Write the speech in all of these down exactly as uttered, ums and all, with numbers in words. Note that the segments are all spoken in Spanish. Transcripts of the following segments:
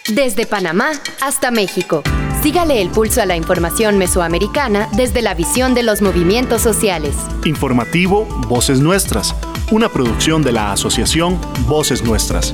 Desde Panamá hasta México. Sígale el pulso a la información mesoamericana desde la visión de los movimientos sociales. Informativo Voces Nuestras, una producción de la Asociación Voces Nuestras.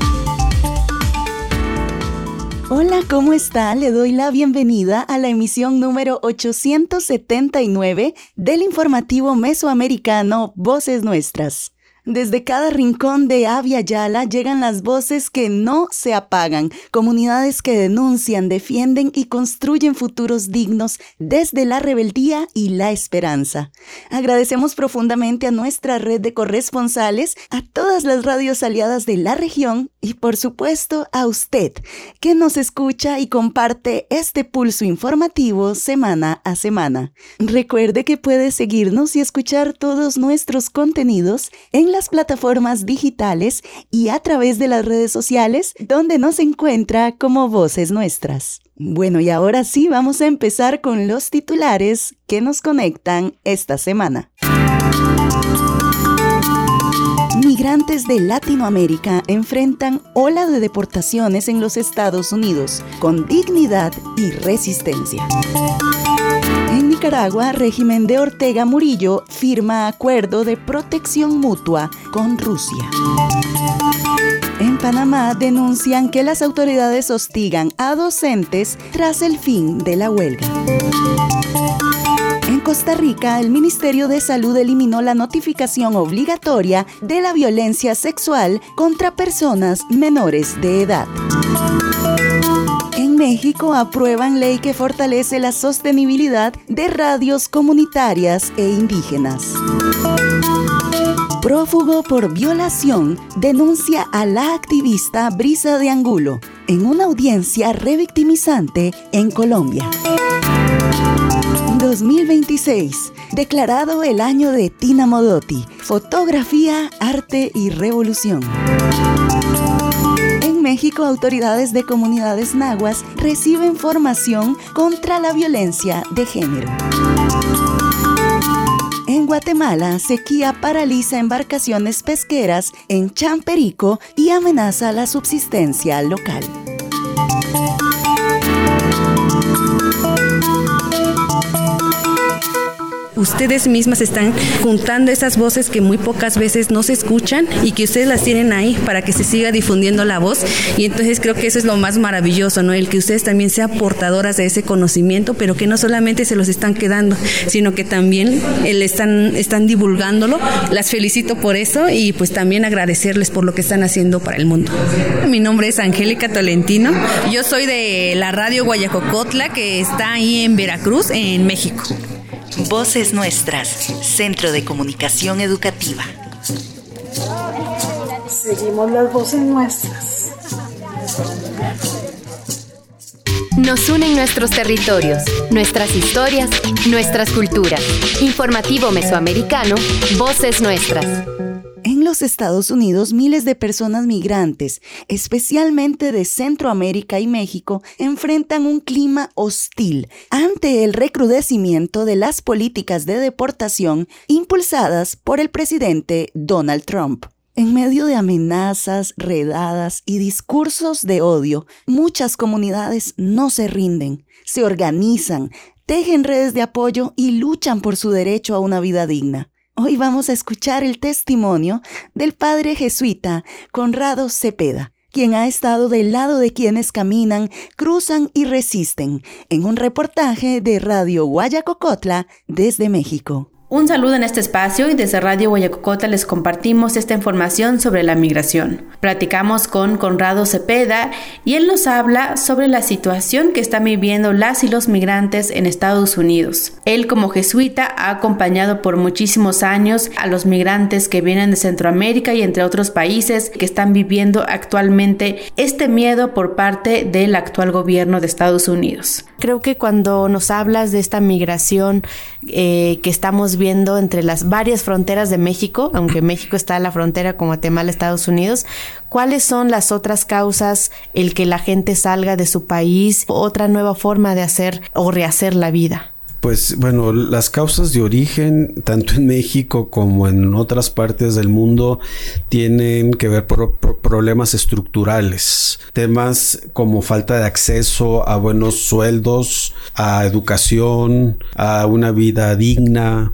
Hola, ¿cómo está? Le doy la bienvenida a la emisión número ochocientos setenta y nueve del informativo mesoamericano Voces Nuestras. Desde cada rincón de Abya Yala llegan las voces que no se apagan, comunidades que denuncian, defienden y construyen futuros dignos desde la rebeldía y la esperanza. Agradecemos profundamente a nuestra red de corresponsales, a todas las radios aliadas de la región y por supuesto a usted, que nos escucha y comparte este pulso informativo semana a semana. Recuerde que puede seguirnos y escuchar todos nuestros contenidos en la las plataformas digitales y a través de las redes sociales, donde nos encuentra como Voces Nuestras. Bueno, y ahora sí vamos a empezar con los titulares que nos conectan esta semana. Migrantes de Latinoamérica enfrentan ola de deportaciones en los Estados Unidos, con dignidad y resistencia. En Nicaragua, régimen de Ortega Murillo firma acuerdo de protección mutua con Rusia. En Panamá denuncian que las autoridades hostigan a docentes tras el fin de la huelga. En Costa Rica, el Ministerio de Salud eliminó la notificación obligatoria de la violencia sexual contra personas menores de edad. En México aprueban ley que fortalece la sostenibilidad de radios comunitarias e indígenas. Prófugo por violación denuncia a la activista Brisa de Angulo en una audiencia revictimizante en Colombia. dos mil veintiséis, declarado el año de Tina Modotti, fotografía, arte y revolución. En México, autoridades de comunidades nahuas reciben formación contra la violencia de género. En Guatemala, sequía paraliza embarcaciones pesqueras en Champerico y amenaza la subsistencia local. Ustedes mismas están juntando esas voces que muy pocas veces no se escuchan y que ustedes las tienen ahí para que se siga difundiendo la voz, y entonces creo que eso es lo más maravilloso, ¿no? El que ustedes también sean portadoras de ese conocimiento, pero que no solamente se los están quedando, sino que también eh, están, están divulgándolo. Las felicito por eso y pues también agradecerles por lo que están haciendo para el mundo. Mi nombre es Angélica Tolentino, yo soy de la radio Guayacocotla, que está ahí en Veracruz, en México. Voces Nuestras, Centro de Comunicación Educativa. Seguimos las voces nuestras. Nos unen nuestros territorios, nuestras historias, nuestras culturas. Informativo Mesoamericano, Voces Nuestras. En los Estados Unidos, miles de personas migrantes, especialmente de Centroamérica y México, enfrentan un clima hostil ante el recrudecimiento de las políticas de deportación impulsadas por el presidente Donald Trump. En medio de amenazas, redadas y discursos de odio, muchas comunidades no se rinden, se organizan, tejen redes de apoyo y luchan por su derecho a una vida digna. Hoy vamos a escuchar el testimonio del padre jesuita Conrado Cepeda, quien ha estado del lado de quienes caminan, cruzan y resisten, en un reportaje de Radio Guayacocotla desde México. Un saludo en este espacio y desde Radio Guayacocotla les compartimos esta información sobre la migración. Platicamos con Conrado Cepeda y él nos habla sobre la situación que están viviendo las y los migrantes en Estados Unidos. Él, como jesuita, ha acompañado por muchísimos años a los migrantes que vienen de Centroamérica y entre otros países que están viviendo actualmente este miedo por parte del actual gobierno de Estados Unidos. Creo que cuando nos hablas de esta migración eh, que estamos viendo entre las varias fronteras de México, aunque México está en la frontera con Guatemala, Estados Unidos, ¿cuáles son las otras causas el que la gente salga de su país, otra nueva forma de hacer o rehacer la vida? Pues bueno, las causas de origen, tanto en México como en otras partes del mundo, tienen que ver por, por problemas estructurales. Temas como falta de acceso a buenos sueldos, a educación, a una vida digna,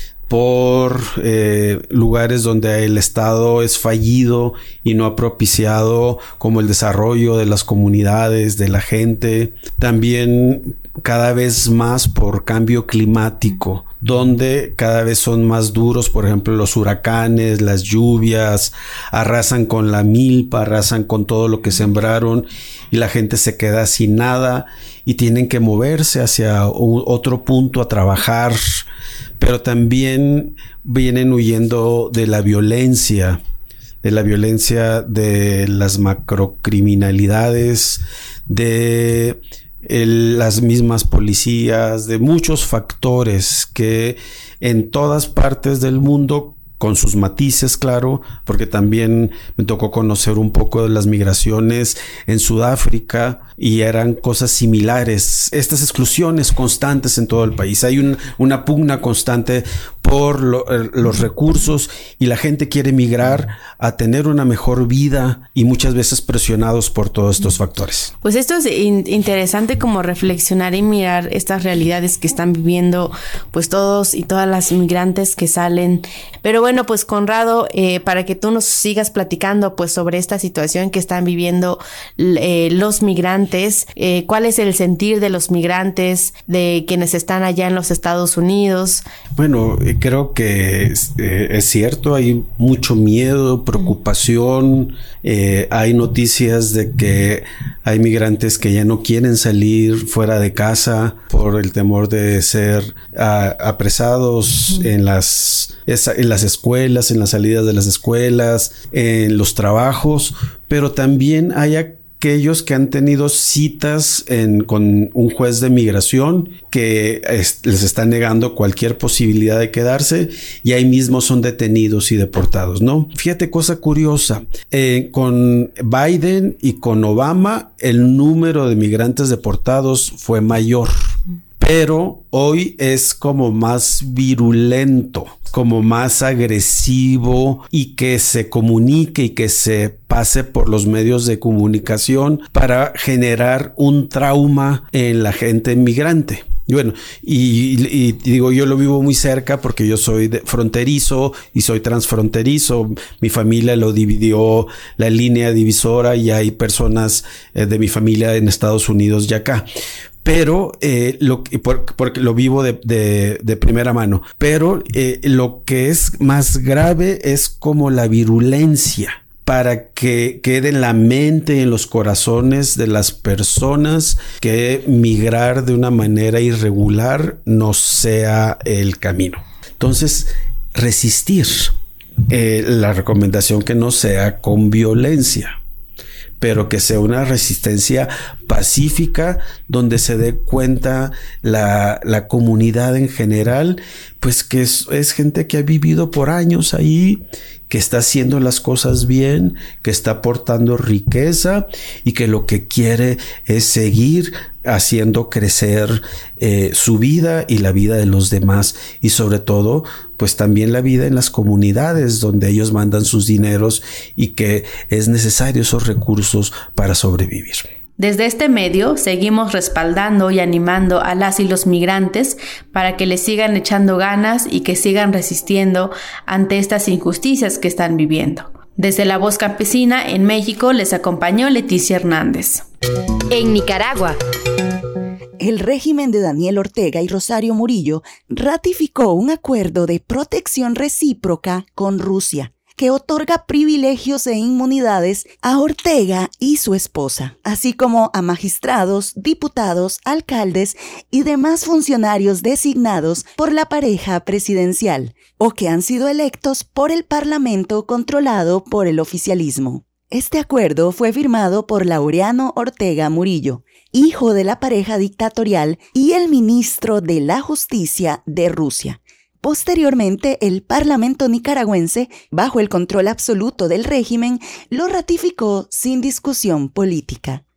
por eh, lugares donde el Estado es fallido y no ha propiciado como el desarrollo de las comunidades, de la gente. También cada vez más por cambio climático, donde cada vez son más duros, por ejemplo, los huracanes, las lluvias, arrasan con la milpa, arrasan con todo lo que sembraron y la gente se queda sin nada y tienen que moverse hacia otro punto a trabajar, pero también vienen huyendo de la violencia, de la violencia de las macrocriminalidades, de el, las mismas policías, de muchos factores que en todas partes del mundo, con sus matices, claro, porque también me tocó conocer un poco de las migraciones en Sudáfrica y eran cosas similares. Estas exclusiones constantes en todo el país. Hay un, una pugna constante por lo, eh, los recursos y la gente quiere migrar a tener una mejor vida y muchas veces presionados por todos estos factores. Pues esto es in- interesante como reflexionar y mirar estas realidades que están viviendo pues todos y todas las migrantes que salen. Pero bueno, pues Conrado, eh, para que tú nos sigas platicando pues sobre esta situación que están viviendo eh, los migrantes, eh, cuál es el sentir de los migrantes, de quienes están allá en los Estados Unidos. Bueno, eh, creo que es, eh, es cierto, hay mucho miedo, preocupación, eh, hay noticias de que hay migrantes que ya no quieren salir fuera de casa por el temor de ser uh, apresados uh-huh. en las, en las escuelas, en las salidas de las escuelas, en los trabajos, pero también hay aquellos que han tenido citas en, con un juez de migración que es, les está negando cualquier posibilidad de quedarse y ahí mismo son detenidos y deportados, ¿no? Fíjate, cosa curiosa, eh, con Biden y con Obama el número de migrantes deportados fue mayor, pero hoy es como más virulento, como más agresivo y que se comunique y que se pase por los medios de comunicación para generar un trauma en la gente migrante. Y bueno, y, y, y digo, yo lo vivo muy cerca porque yo soy de fronterizo y soy transfronterizo. Mi familia lo dividió la línea divisora y hay personas eh, de mi familia en Estados Unidos y acá. Pero eh, lo por, porque lo vivo de, de, de primera mano. Pero eh, lo que es más grave es como la virulencia, para que quede en la mente y en los corazones de las personas que migrar de una manera irregular no sea el camino. Entonces, resistir. Eh, la recomendación que no sea con violencia, pero que sea una resistencia pacífica donde se dé cuenta la, la comunidad en general, pues que es, es gente que ha vivido por años ahí, que está haciendo las cosas bien, que está aportando riqueza y que lo que quiere es seguir haciendo crecer eh, su vida y la vida de los demás y sobre todo pues también la vida en las comunidades donde ellos mandan sus dineros y que es necesario esos recursos para sobrevivir. Desde este medio seguimos respaldando y animando a las y los migrantes para que les sigan echando ganas y que sigan resistiendo ante estas injusticias que están viviendo. Desde La Voz Campesina en México les acompañó Leticia Hernández. En Nicaragua, el régimen de Daniel Ortega y Rosario Murillo ratificó un acuerdo de protección recíproca con Rusia, que otorga privilegios e inmunidades a Ortega y su esposa, así como a magistrados, diputados, alcaldes y demás funcionarios designados por la pareja presidencial o que han sido electos por el Parlamento controlado por el oficialismo. Este acuerdo fue firmado por Laureano Ortega Murillo, hijo de la pareja dictatorial y el ministro de la Justicia de Rusia. Posteriormente, el Parlamento nicaragüense, bajo el control absoluto del régimen, lo ratificó sin discusión política.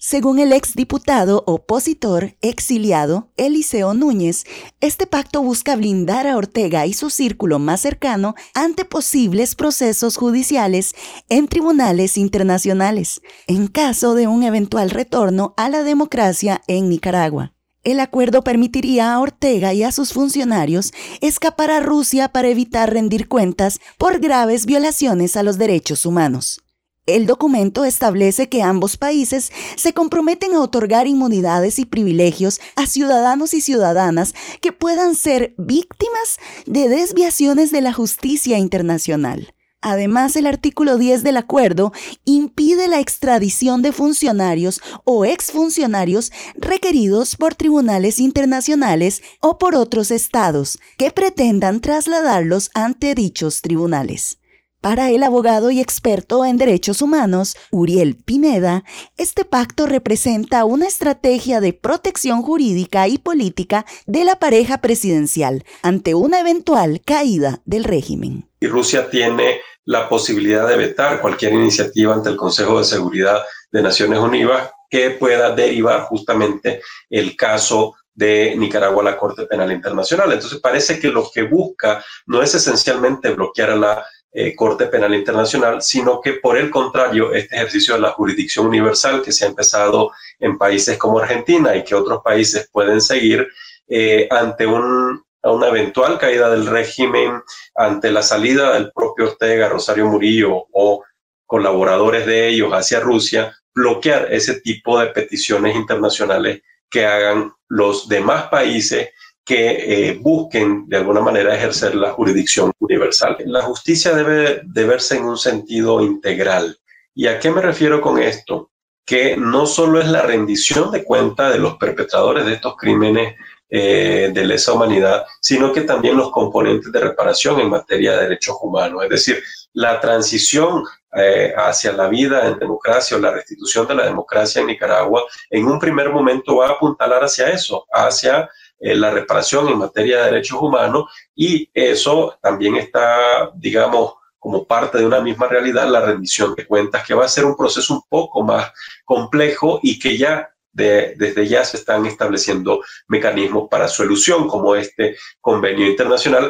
Según el exdiputado opositor exiliado Eliseo Núñez, este pacto busca blindar a Ortega y su círculo más cercano ante posibles procesos judiciales en tribunales internacionales, en caso de un eventual retorno a la democracia en Nicaragua. El acuerdo permitiría a Ortega y a sus funcionarios escapar a Rusia para evitar rendir cuentas por graves violaciones a los derechos humanos. El documento establece que ambos países se comprometen a otorgar inmunidades y privilegios a ciudadanos y ciudadanas que puedan ser víctimas de desviaciones de la justicia internacional. Además, el artículo diez del acuerdo impide la extradición de funcionarios o exfuncionarios requeridos por tribunales internacionales o por otros estados que pretendan trasladarlos ante dichos tribunales. Para el abogado y experto en derechos humanos, Uriel Pineda, este pacto representa una estrategia de protección jurídica y política de la pareja presidencial ante una eventual caída del régimen. Y Rusia tiene la posibilidad de vetar cualquier iniciativa ante el Consejo de Seguridad de Naciones Unidas que pueda derivar justamente el caso de Nicaragua a la Corte Penal Internacional. Entonces parece que lo que busca no es esencialmente bloquear a la Eh, Corte Penal Internacional, sino que por el contrario, este ejercicio de la jurisdicción universal que se ha empezado en países como Argentina y que otros países pueden seguir eh, ante un, una eventual caída del régimen, ante la salida del propio Ortega, Rosario Murillo o colaboradores de ellos hacia Rusia, bloquear ese tipo de peticiones internacionales que hagan los demás países que eh, busquen de alguna manera ejercer la jurisdicción universal. La justicia debe de verse en un sentido integral. ¿Y a qué me refiero con esto? Que no solo es la rendición de cuenta de los perpetradores de estos crímenes eh, de lesa humanidad, sino que también los componentes de reparación en materia de derechos humanos. Es decir, la transición eh, hacia la vida en democracia o la restitución de la democracia en Nicaragua en un primer momento va a apuntalar hacia eso, hacia la reparación en materia de derechos humanos, y eso también está, digamos, como parte de una misma realidad, la rendición de cuentas, que va a ser un proceso un poco más complejo y que ya de, desde ya se están estableciendo mecanismos para su solución, como este convenio internacional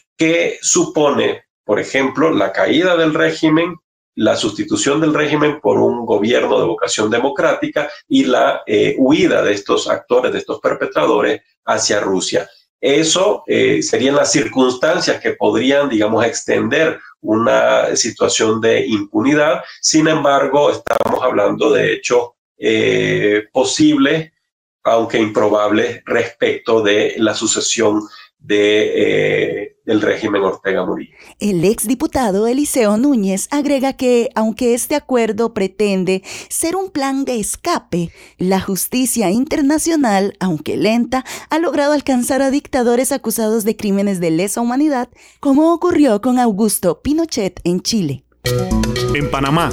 que supone, por ejemplo, la caída del régimen, la sustitución del régimen por un gobierno de vocación democrática y la eh, huida de estos actores, de estos perpetradores hacia Rusia. Eso eh, serían las circunstancias que podrían, digamos, extender una situación de impunidad. Sin embargo, estamos hablando de hechos eh, posibles, aunque improbables, respecto de la sucesión de, eh, del régimen Ortega Murillo. El exdiputado Eliseo Núñez agrega que, aunque este acuerdo pretende ser un plan de escape, la justicia internacional, aunque lenta, ha logrado alcanzar a dictadores acusados de crímenes de lesa humanidad, como ocurrió con Augusto Pinochet en Chile. En Panamá.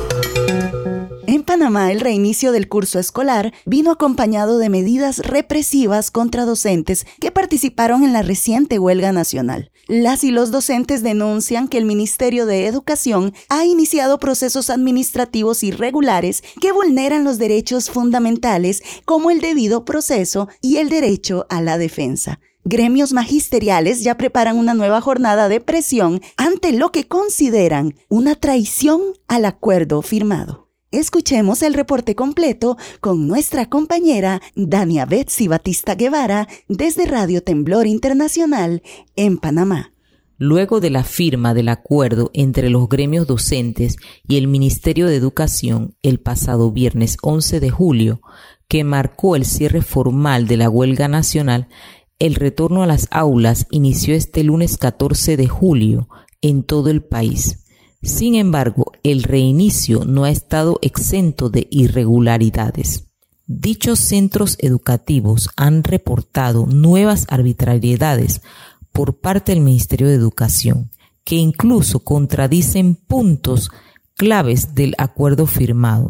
En Panamá, el reinicio del curso escolar vino acompañado de medidas represivas contra docentes que participaron en la reciente huelga nacional. Las y los docentes denuncian que el Ministerio de Educación ha iniciado procesos administrativos irregulares que vulneran los derechos fundamentales como el debido proceso y el derecho a la defensa. Gremios magisteriales ya preparan una nueva jornada de presión ante lo que consideran una traición al acuerdo firmado. Escuchemos el reporte completo con nuestra compañera Dania Betsy Batista Guevara desde Radio Temblor Internacional en Panamá. Luego de la firma del acuerdo entre los gremios docentes y el Ministerio de Educación el pasado viernes once de julio, que marcó el cierre formal de la huelga nacional, el retorno a las aulas inició este lunes catorce de julio en todo el país. Sin embargo, el reinicio no ha estado exento de irregularidades. Dichos centros educativos han reportado nuevas arbitrariedades por parte del Ministerio de Educación, que incluso contradicen puntos claves del acuerdo firmado.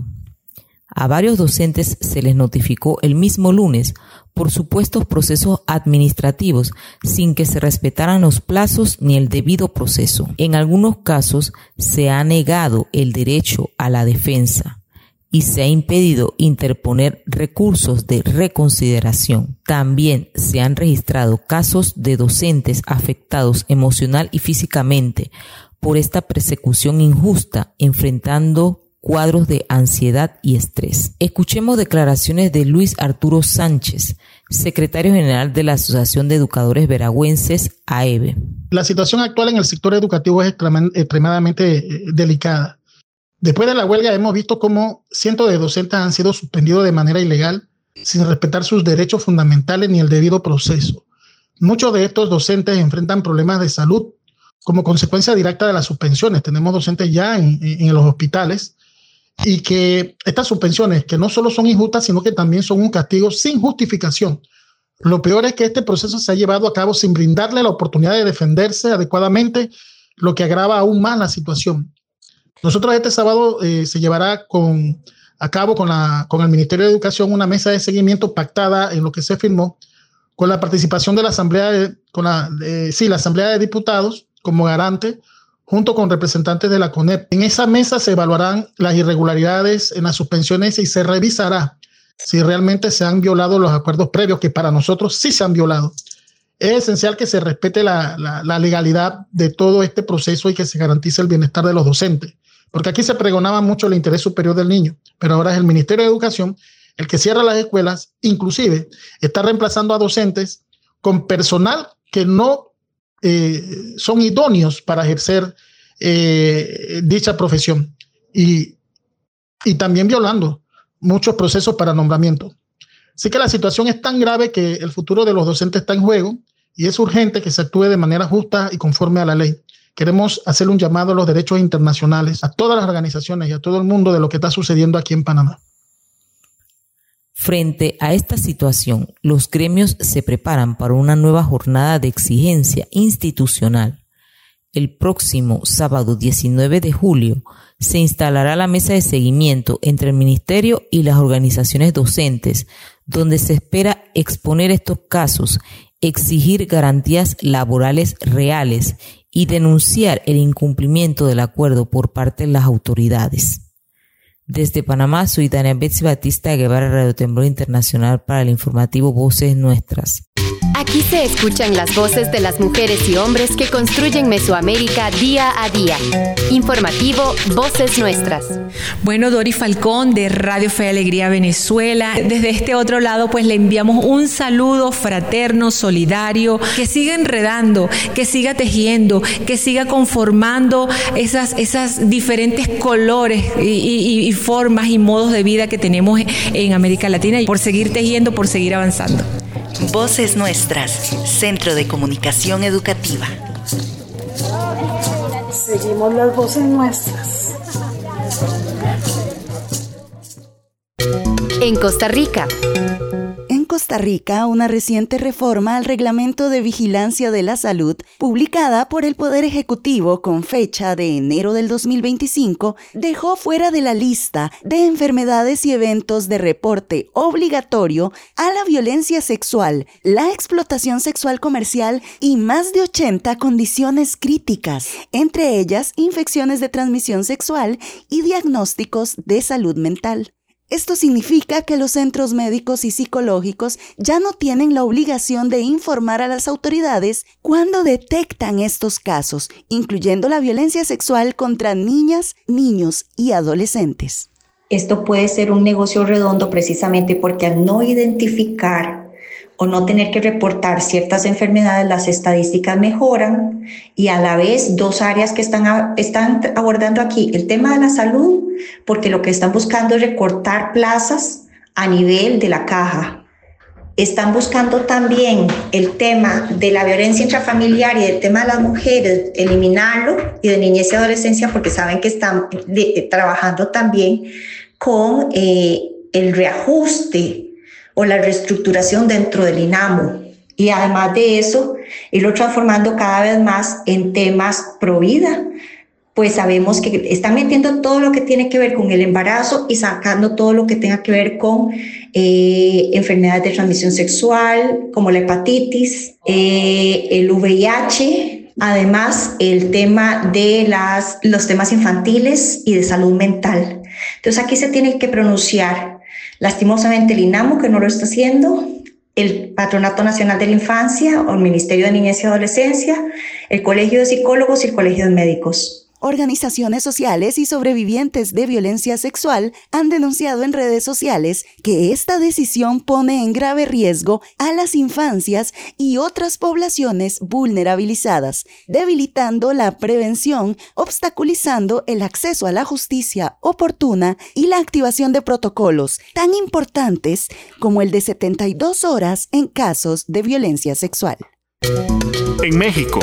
A varios docentes se les notificó el mismo lunes por supuestos procesos administrativos sin que se respetaran los plazos ni el debido proceso. En algunos casos se ha negado el derecho a la defensa y se ha impedido interponer recursos de reconsideración. También se han registrado casos de docentes afectados emocional y físicamente por esta persecución injusta, enfrentando cuadros de ansiedad y estrés. Escuchemos declaraciones de Luis Arturo Sánchez, secretario general de la Asociación de Educadores Veragüenses, A E B. La situación actual en el sector educativo es extremadamente delicada. Después de la huelga hemos visto cómo cientos de docentes han sido suspendidos de manera ilegal, sin respetar sus derechos fundamentales ni el debido proceso. Muchos de estos docentes enfrentan problemas de salud como consecuencia directa de las suspensiones. Tenemos docentes ya en, en los hospitales, y que estas suspensiones, que no solo son injustas, sino que también son un castigo sin justificación. Lo peor es que este proceso se ha llevado a cabo sin brindarle la oportunidad de defenderse adecuadamente, lo que agrava aún más la situación. Nosotros este sábado eh, se llevará con, a cabo con, la, con el Ministerio de Educación una mesa de seguimiento pactada en lo que se firmó, con la participación de la Asamblea de, con la, de, sí, la Asamblea de Diputados como garante, junto con representantes de la CONEP. En esa mesa se evaluarán las irregularidades en las suspensiones y se revisará si realmente se han violado los acuerdos previos, que para nosotros sí se han violado. Es esencial que se respete la, la, la legalidad de todo este proceso y que se garantice el bienestar de los docentes, porque aquí se pregonaba mucho el interés superior del niño, pero ahora es el Ministerio de Educación el que cierra las escuelas, inclusive está reemplazando a docentes con personal que no Eh, son idóneos para ejercer eh, dicha profesión y, y también violando muchos procesos para nombramiento. Así que la situación es tan grave que el futuro de los docentes está en juego y es urgente que se actúe de manera justa y conforme a la ley. Queremos hacer un llamado a los derechos internacionales, a todas las organizaciones y a todo el mundo de lo que está sucediendo aquí en Panamá. Frente a esta situación, los gremios se preparan para una nueva jornada de exigencia institucional. El próximo sábado diecinueve de julio se instalará la mesa de seguimiento entre el Ministerio y las organizaciones docentes, donde se espera exponer estos casos, exigir garantías laborales reales y denunciar el incumplimiento del acuerdo por parte de las autoridades. Desde Panamá, soy Dania Betsy Batista de Guevara, Radio Temblor Internacional, para el informativo Voces Nuestras. Aquí se escuchan las voces de las mujeres y hombres que construyen Mesoamérica día a día. Informativo Voces Nuestras. Bueno, Dori Falcón de Radio Fe y Alegría Venezuela. Desde este otro lado, pues le enviamos un saludo fraterno, solidario, que siga enredando, que siga tejiendo, que siga conformando esas, esas diferentes colores y, y, y formas y modos de vida que tenemos en América Latina, y por seguir tejiendo, por seguir avanzando. Voces Nuestras, Centro de Comunicación Educativa. Seguimos las voces nuestras. En Costa Rica. En Costa Rica, una reciente reforma al Reglamento de Vigilancia de la Salud, publicada por el Poder Ejecutivo con fecha de enero del dos mil veinticinco, dejó fuera de la lista de enfermedades y eventos de reporte obligatorio a la violencia sexual, la explotación sexual comercial y más de ochenta condiciones críticas, entre ellas infecciones de transmisión sexual y diagnósticos de salud mental. Esto significa que los centros médicos y psicológicos ya no tienen la obligación de informar a las autoridades cuando detectan estos casos, incluyendo la violencia sexual contra niñas, niños y adolescentes. Esto puede ser un negocio redondo precisamente porque al no identificar o no tener que reportar ciertas enfermedades, las estadísticas mejoran, y a la vez dos áreas que están, a, están abordando aquí, el tema de la salud, porque lo que están buscando es recortar plazas a nivel de la caja. Están buscando también el tema de la violencia intrafamiliar y el tema de las mujeres, eliminarlo, y de niñez y adolescencia, porque saben que están de, trabajando también con eh, el reajuste o la reestructuración dentro del INAMO. Y además de eso, irlo transformando cada vez más en temas pro vida, pues sabemos que están metiendo todo lo que tiene que ver con el embarazo y sacando todo lo que tenga que ver con eh, enfermedades de transmisión sexual, como la hepatitis, eh, el V I H, además el tema de las, los temas infantiles y de salud mental. Entonces aquí se tiene que pronunciar. Lastimosamente el INAMU, que no lo está haciendo, el Patronato Nacional de la Infancia o el Ministerio de Niñez y Adolescencia, el Colegio de Psicólogos y el Colegio de Médicos. Organizaciones sociales y sobrevivientes de violencia sexual han denunciado en redes sociales que esta decisión pone en grave riesgo a las infancias y otras poblaciones vulnerabilizadas, debilitando la prevención, obstaculizando el acceso a la justicia oportuna y la activación de protocolos tan importantes como el de setenta y dos horas en casos de violencia sexual. En México,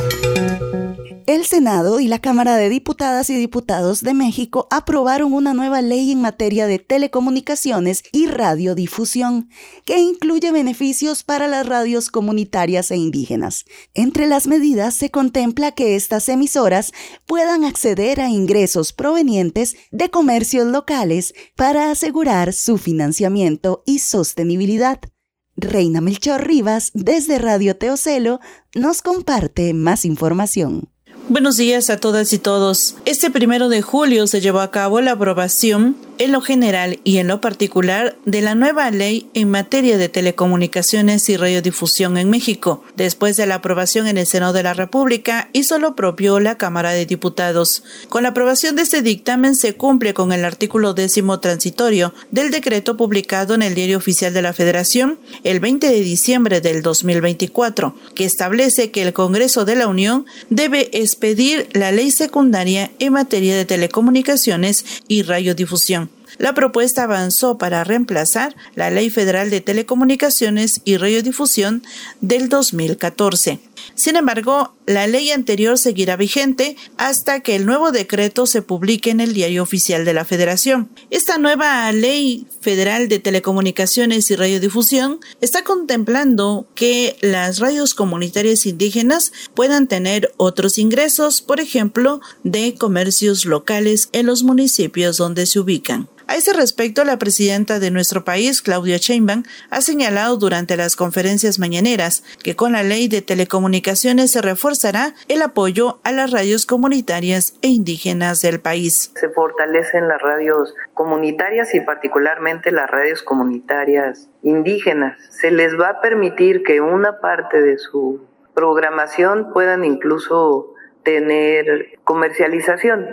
el Senado y la Cámara de Diputadas y Diputados de México aprobaron una nueva ley en materia de telecomunicaciones y radiodifusión, que incluye beneficios para las radios comunitarias e indígenas. Entre las medidas se contempla que estas emisoras puedan acceder a ingresos provenientes de comercios locales para asegurar su financiamiento y sostenibilidad. Reina Melchor Rivas, desde Radio Teocelo, nos comparte más información. Buenos días a todas y todos. Este primero de julio se llevó a cabo la aprobación, en lo general y en lo particular, de la nueva ley en materia de telecomunicaciones y radiodifusión en México. Después de la aprobación en el Senado de la República, hizo lo propio la Cámara de Diputados. Con la aprobación de este dictamen se cumple con el artículo décimo transitorio del decreto publicado en el Diario Oficial de la Federación el veinte de diciembre del dos mil veinticuatro, que establece que el Congreso de la Unión debe expedir la ley secundaria en materia de telecomunicaciones y radiodifusión. La propuesta avanzó para reemplazar la Ley Federal de Telecomunicaciones y Radiodifusión del dos mil catorce. Sin embargo, la ley anterior seguirá vigente hasta que el nuevo decreto se publique en el Diario Oficial de la Federación. Esta nueva Ley Federal de Telecomunicaciones y Radiodifusión está contemplando que las radios comunitarias indígenas puedan tener otros ingresos, por ejemplo, de comercios locales en los municipios donde se ubican. A ese respecto, la presidenta de nuestro país, Claudia Sheinbaum, ha señalado durante las conferencias mañaneras que con la ley de telecomunicaciones se reforzará el apoyo a las radios comunitarias e indígenas del país. Se fortalecen las radios comunitarias y particularmente las radios comunitarias indígenas. Se les va a permitir que una parte de su programación puedan incluso tener comercialización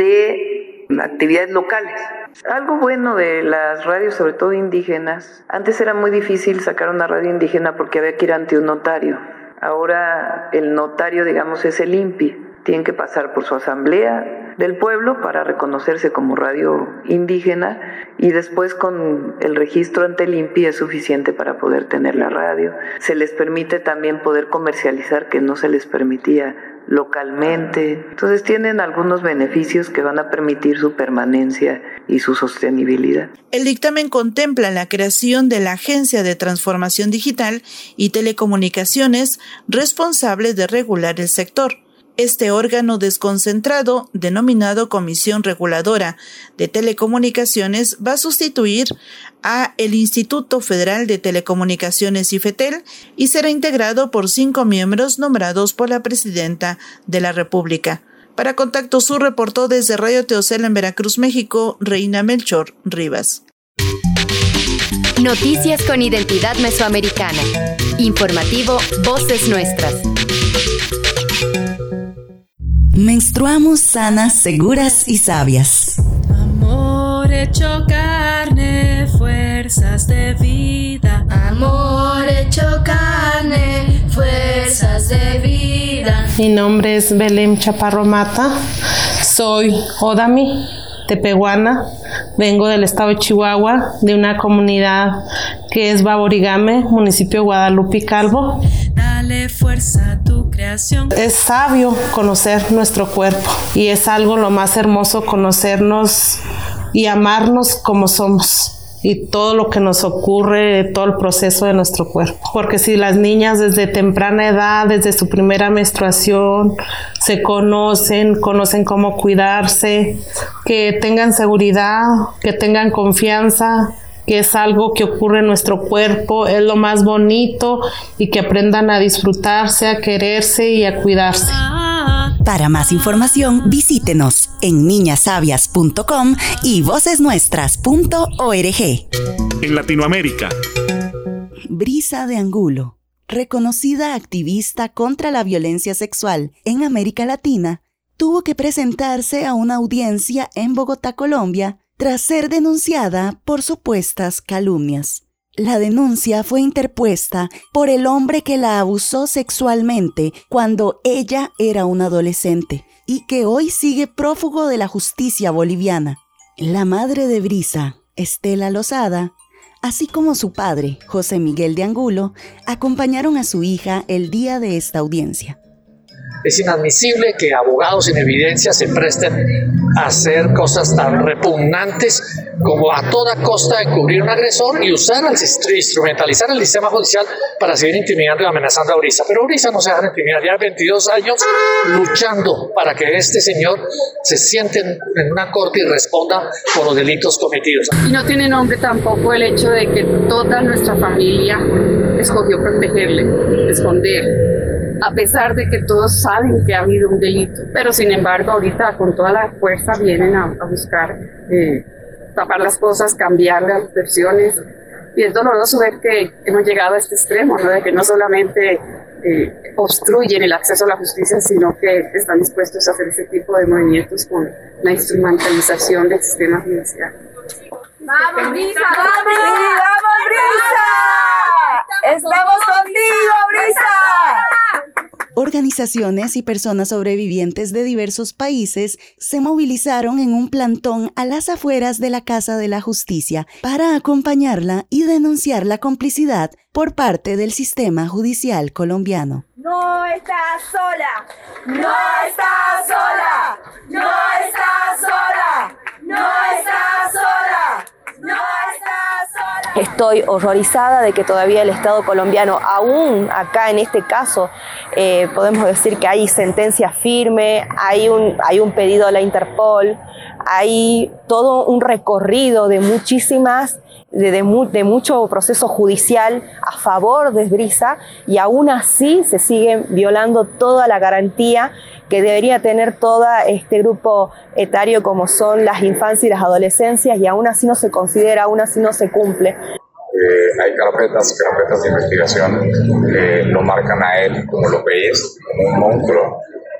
de actividades locales. Algo bueno de las radios, sobre todo indígenas, antes era muy difícil sacar una radio indígena porque había que ir ante un notario. Ahora el notario, digamos, es el I N P I. Tienen que pasar por su asamblea del pueblo para reconocerse como radio indígena y después con el registro ante el I N P I es suficiente para poder tener la radio. Se les permite también poder comercializar, que no se les permitía localmente. Entonces tienen algunos beneficios que van a permitir su permanencia y su sostenibilidad. El dictamen contempla la creación de la Agencia de Transformación Digital y Telecomunicaciones responsable de regular el sector. Este órgano desconcentrado, denominado Comisión Reguladora de Telecomunicaciones, va a sustituir a el Instituto Federal de Telecomunicaciones IFETEL y será integrado por cinco miembros nombrados por la Presidenta de la República. Para Contacto Sur reportó desde Radio Teocelo en Veracruz, México, Reina Melchor Rivas. Noticias con identidad mesoamericana. Informativo Voces Nuestras. Menstruamos sanas, seguras y sabias. Amor hecho carne, fuerzas de vida. Amor hecho carne, fuerzas de vida. Mi nombre es Belém Chaparro Mata. Soy Odami, tepehuana. Vengo del estado de Chihuahua, de una comunidad que es Baborigame, municipio de Guadalupe Calvo. Dale fuerza a tu creación. Es sabio conocer nuestro cuerpo y es algo lo más hermoso conocernos y amarnos como somos y todo lo que nos ocurre, todo el proceso de nuestro cuerpo. Porque si las niñas desde temprana edad, desde su primera menstruación, se conocen, conocen cómo cuidarse, que tengan seguridad, que tengan confianza, que es algo que ocurre en nuestro cuerpo, es lo más bonito, y que aprendan a disfrutarse, a quererse y a cuidarse. Para más información, visítenos en niñas sabias punto com y voces nuestras punto org. En Latinoamérica. Brisa de Angulo, reconocida activista contra la violencia sexual en América Latina, tuvo que presentarse a una audiencia en Bogotá, Colombia, tras ser denunciada por supuestas calumnias. La denuncia fue interpuesta por el hombre que la abusó sexualmente cuando ella era una adolescente y que hoy sigue prófugo de la justicia boliviana. La madre de Brisa, Estela Lozada, así como su padre, José Miguel de Angulo, acompañaron a su hija el día de esta audiencia. Es inadmisible que abogados en evidencia se presten a hacer cosas tan repugnantes como a toda costa encubrir un agresor y usar al instrumentalizar el sistema judicial para seguir intimidando y amenazando a Brisa. Pero Brisa no se deja intimidar, ya veintidós años luchando para que este señor se siente en una corte y responda por los delitos cometidos. Y no tiene nombre tampoco el hecho de que toda nuestra familia escogió protegerle, esconder, a pesar de que todos saben que ha habido un delito. Pero sin embargo, ahorita con toda la fuerza vienen a, a buscar eh, tapar las cosas, cambiar las versiones. Y es doloroso ver que hemos llegado a este extremo, ¿no? De que no solamente eh, obstruyen el acceso a la justicia, sino que están dispuestos a hacer ese tipo de movimientos con la instrumentalización del sistema judicial. ¡Vamos, Brisa! ¡Vamos! ¡Vamos, Brisa! ¡Estamos contigo, Brisa! Organizaciones y personas sobrevivientes de diversos países se movilizaron en un plantón a las afueras de la Casa de la Justicia para acompañarla y denunciar la complicidad por parte del sistema judicial colombiano. No estás sola, no estás sola, no estás sola, no estás sola, no estás sola. Estoy horrorizada de que todavía el Estado colombiano, aún acá en este caso, eh, podemos decir que hay sentencia firme, hay un, hay un pedido a la Interpol, hay todo un recorrido de muchísimas, de, de, mu, de mucho proceso judicial a favor de Brisa, y aún así se sigue violando toda la garantía que debería tener todo este grupo etario como son las infancias y las adolescencias, y aún así no se considera, aún así no se cumple. Eh, hay carpetas y carpetas de investigación que lo marcan a él como lo que es, como un monstruo.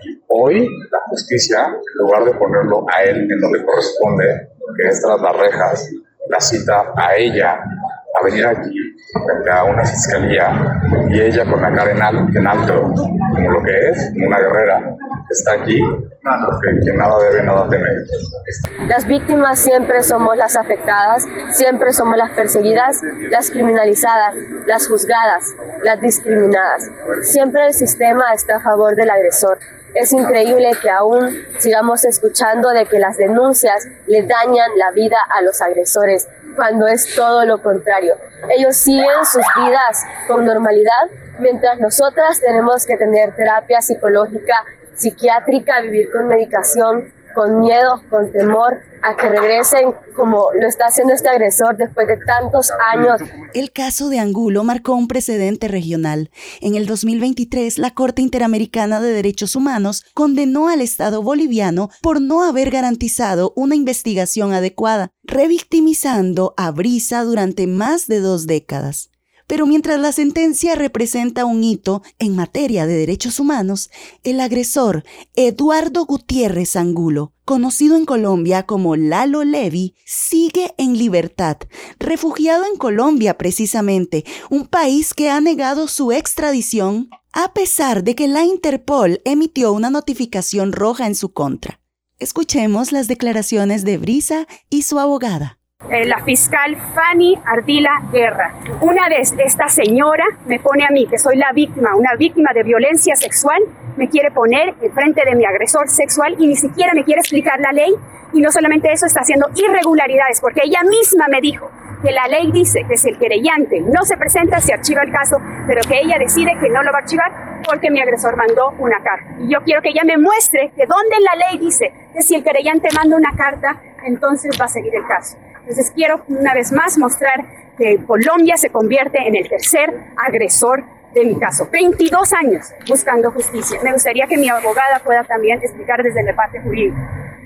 Hoy la justicia, en lugar de ponerlo a él en donde corresponde, que es tras las rejas, la cita a ella a venir aquí frente a una fiscalía, y ella con la cara en alto, en alto como lo que es, como una guerrera, está aquí porque quien nada debe, nada teme. Las víctimas siempre somos las afectadas, siempre somos las perseguidas, las criminalizadas, las juzgadas, las discriminadas. Siempre el sistema está a favor del agresor. Es increíble que aún sigamos escuchando de que las denuncias le dañan la vida a los agresores, cuando es todo lo contrario. Ellos siguen sus vidas con normalidad, mientras nosotras tenemos que tener terapia psicológica, psiquiátrica, vivir con medicación, con miedo, con temor a que regresen como lo está haciendo este agresor después de tantos años. El caso de Angulo marcó un precedente regional. En el dos mil veintitrés, la Corte Interamericana de Derechos Humanos condenó al Estado boliviano por no haber garantizado una investigación adecuada, revictimizando a Brisa durante más de dos décadas. Pero mientras la sentencia representa un hito en materia de derechos humanos, el agresor, Eduardo Gutiérrez Angulo, conocido en Colombia como Lalo Levy, sigue en libertad, refugiado en Colombia precisamente, un país que ha negado su extradición, a pesar de que la Interpol emitió una notificación roja en su contra. Escuchemos las declaraciones de Brisa y su abogada. Eh, la fiscal Fanny Ardila Guerra. Una vez esta señora me pone a mí, que soy la víctima, una víctima de violencia sexual, me quiere poner enfrente de mi agresor sexual y ni siquiera me quiere explicar la ley, y no solamente eso, está haciendo irregularidades, porque ella misma me dijo que la ley dice que si el querellante no se presenta, se archiva el caso, pero que ella decide que no lo va a archivar porque mi agresor mandó una carta. Y yo quiero que ella me muestre que donde la ley dice que si el querellante manda una carta, entonces va a seguir el caso. Entonces quiero una vez más mostrar que Colombia se convierte en el tercer agresor de mi caso. veintidós años buscando justicia. Me gustaría que mi abogada pueda también explicar desde la parte jurídica.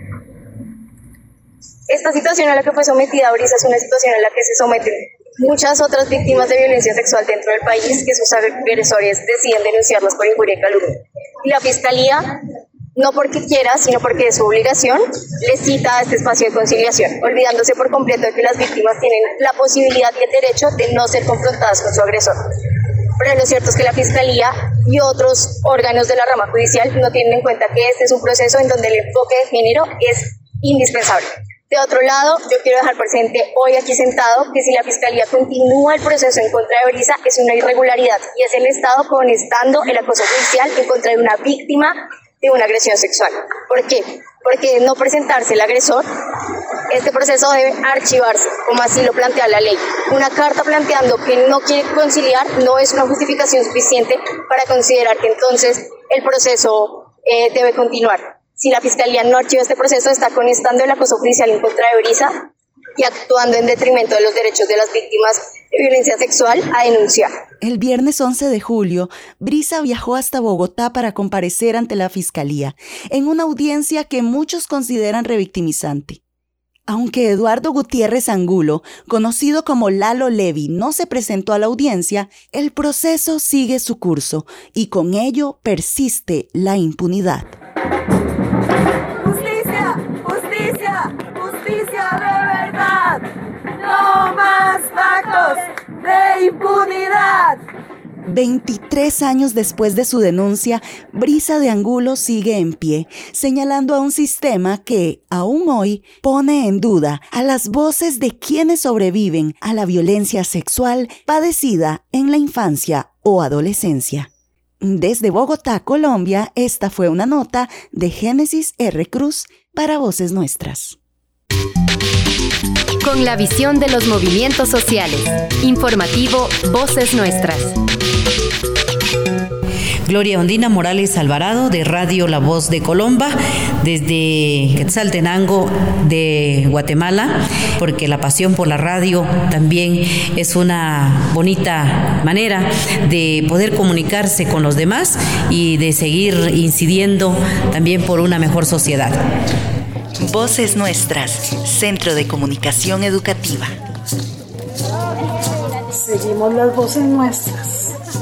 Esta situación a la que fue sometida Brisa es una situación a la que se someten muchas otras víctimas de violencia sexual dentro del país, que sus agresores deciden denunciarlas por injuria y calumnia. Y la Fiscalía, no porque quiera, sino porque es su obligación, les cita a este espacio de conciliación, olvidándose por completo de que las víctimas tienen la posibilidad y el derecho de no ser confrontadas con su agresor. Pero lo cierto es que la Fiscalía y otros órganos de la rama judicial no tienen en cuenta que este es un proceso en donde el enfoque de género es indispensable. De otro lado, yo quiero dejar presente hoy aquí sentado que si la Fiscalía continúa el proceso en contra de Brisa es una irregularidad y es el Estado conestando el acoso judicial en contra de una víctima de una agresión sexual. ¿Por qué? Porque no presentarse el agresor, este proceso debe archivarse, como así lo plantea la ley. Una carta planteando que no quiere conciliar no es una justificación suficiente para considerar que entonces el proceso eh, debe continuar. Si la Fiscalía no archiva este proceso, está conestando el acoso judicial en contra de Brisa y actuando en detrimento de los derechos de las víctimas de violencia sexual a denunciar. El viernes once de julio, Brisa viajó hasta Bogotá para comparecer ante la Fiscalía, en una audiencia que muchos consideran revictimizante. Aunque Eduardo Gutiérrez Angulo, conocido como Lalo Levi, no se presentó a la audiencia, el proceso sigue su curso y con ello persiste la impunidad. Justicia, justicia, justicia de verdad. No más pactos de impunidad. veintitrés años después de su denuncia, Brisa de Angulo sigue en pie, señalando a un sistema que, aún hoy, pone en duda a las voces de quienes sobreviven a la violencia sexual padecida en la infancia o adolescencia. Desde Bogotá, Colombia, esta fue una nota de Génesis R. Cruz para Voces Nuestras. Con la visión de los movimientos sociales. Informativo Voces Nuestras. Gloria Ondina Morales Alvarado, de Radio La Voz de Colomba, desde Quetzaltenango de Guatemala, porque la pasión por la radio también es una bonita manera de poder comunicarse con los demás y de seguir incidiendo también por una mejor sociedad. Voces Nuestras, Centro de Comunicación Educativa. Seguimos las voces nuestras.